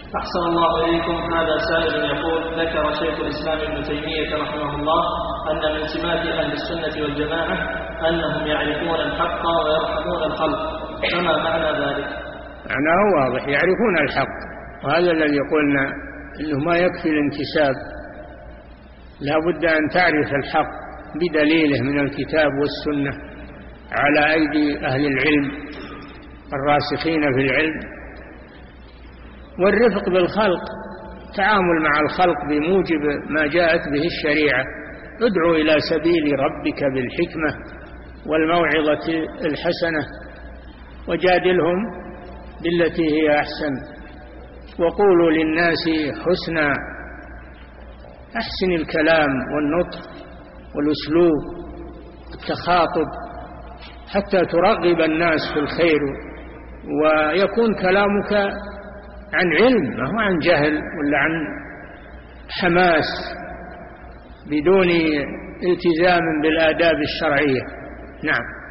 أحسن الله إليكم. هذا سائل يقول: ذكر شيخ الإسلام ابن تيمية رحمه الله أن من سمات أهل السنة والجماعة أنهم يعرفون الحق ويرحمون الخلق، فما معنى ذلك؟ معناه واضح، يعرفون الحق، وهذا الذي قلنا أنه ما يكفي الانتساب، لا بد أن تعرف الحق بدليله من الكتاب والسنة على أيدي أهل العلم الراسخين في العلم. والرفق بالخلق، تعامل مع الخلق بموجب ما جاءت به الشريعة. ادعو إلى سبيل ربك بالحكمة والموعظة الحسنة وجادلهم بالتي هي أحسن وقولوا للناس حسنا. أحسن الكلام والنطق والأسلوب والتخاطب حتى ترغب الناس في الخير، ويكون كلامك عن علم، ما هو عن جهل ولا عن حماس بدون التزام بالآداب الشرعية. نعم.